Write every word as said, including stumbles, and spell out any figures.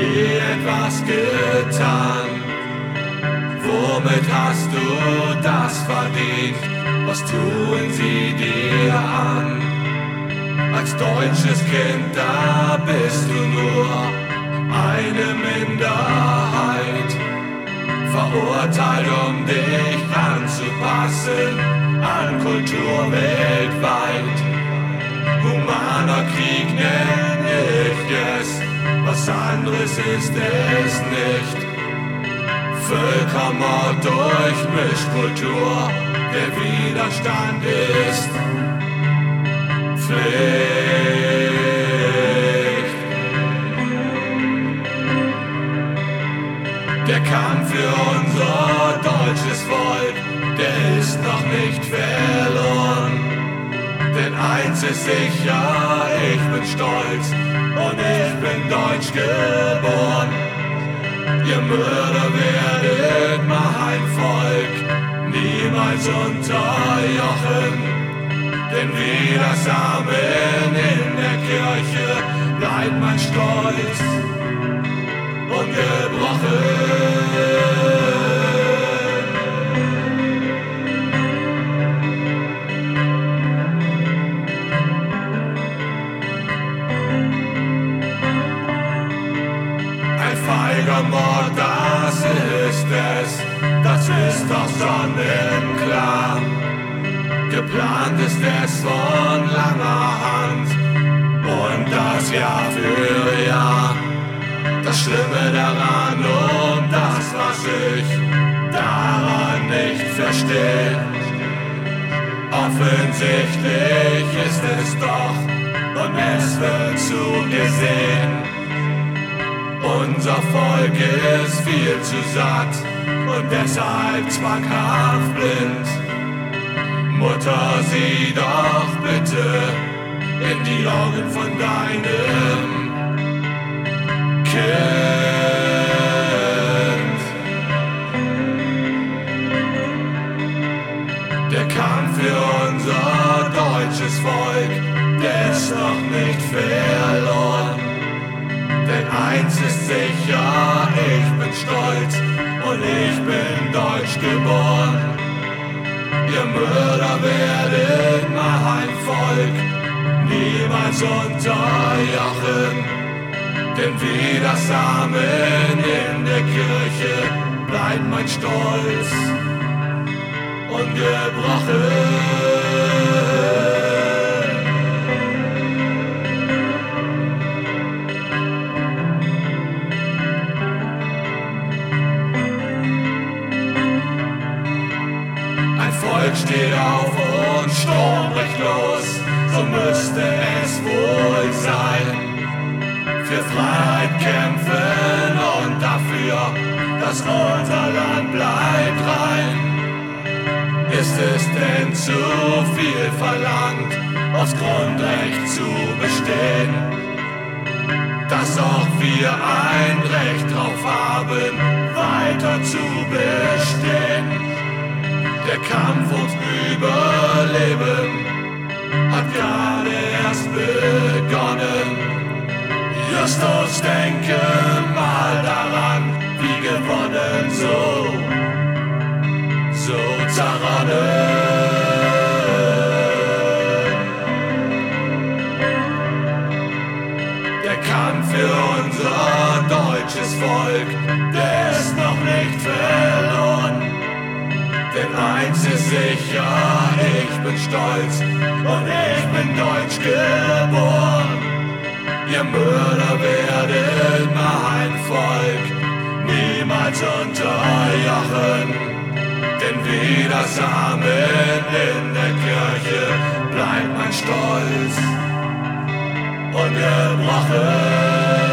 je etwas getan? Womit hast du das verdient? Was tun sie dir an? Als deutsches Kind, da bist du nur eine Minderheit, verurteilt, um dich anzupassen an Kultur weltweit. Humaner Krieg nenne ich es, was anderes ist es nicht. Völkermord durch Mischkultur, der Widerstand ist Pflicht. Der Kampf für unser deutsches Volk, der ist noch nicht verloren. Denn eins ist sicher, ich bin stolz und ich bin deutsch geboren. Ihr Mörder werdet mein Volk niemals unterjochen. Denn wie das Amen in der Kirche bleibt mein Stolz ungebrochen. Feiger Mord, das ist es, das ist doch sonnenklar. Geplant ist es von langer Hand und das Jahr für Jahr. Das Schlimme daran und das, was ich daran nicht verstehe. Offensichtlich ist es doch und es wird zugesehen. Unser Volk ist viel zu satt und deshalb zwanghaft blind. Mutter, sieh doch bitte in die Augen von deinem Kind. Der Kampf für unser deutsches Volk, der ist noch nicht verloren. Denn eins ist sicher, ich bin stolz und ich bin deutsch geboren. Ihr Mörder werdet mein Volk niemals unterjochen. Denn wie das Amen in der Kirche bleibt mein Stolz ungebrochen. Volk steht auf und Sturm bricht los, so müsste es wohl sein. Für Freiheit kämpfen und dafür, dass unser Land bleibt rein. Ist es denn zu viel verlangt, aufs Grundrecht zu bestehen? Dass auch wir ein Recht drauf haben, weiter zu bestehen. Der Kampf ums Überleben hat gerade erst begonnen. Justus, denke mal daran, wie gewonnen, so, so zerronnen. Der Kampf für unser deutsches Volk, der ist noch nicht verloren. Denn eins ist sicher, ich bin stolz und ich bin deutsch geboren. Ihr Mörder werdet mein Volk niemals unterjochen. Denn wie das Amen in der Kirche bleibt mein Stolz ungebrochen.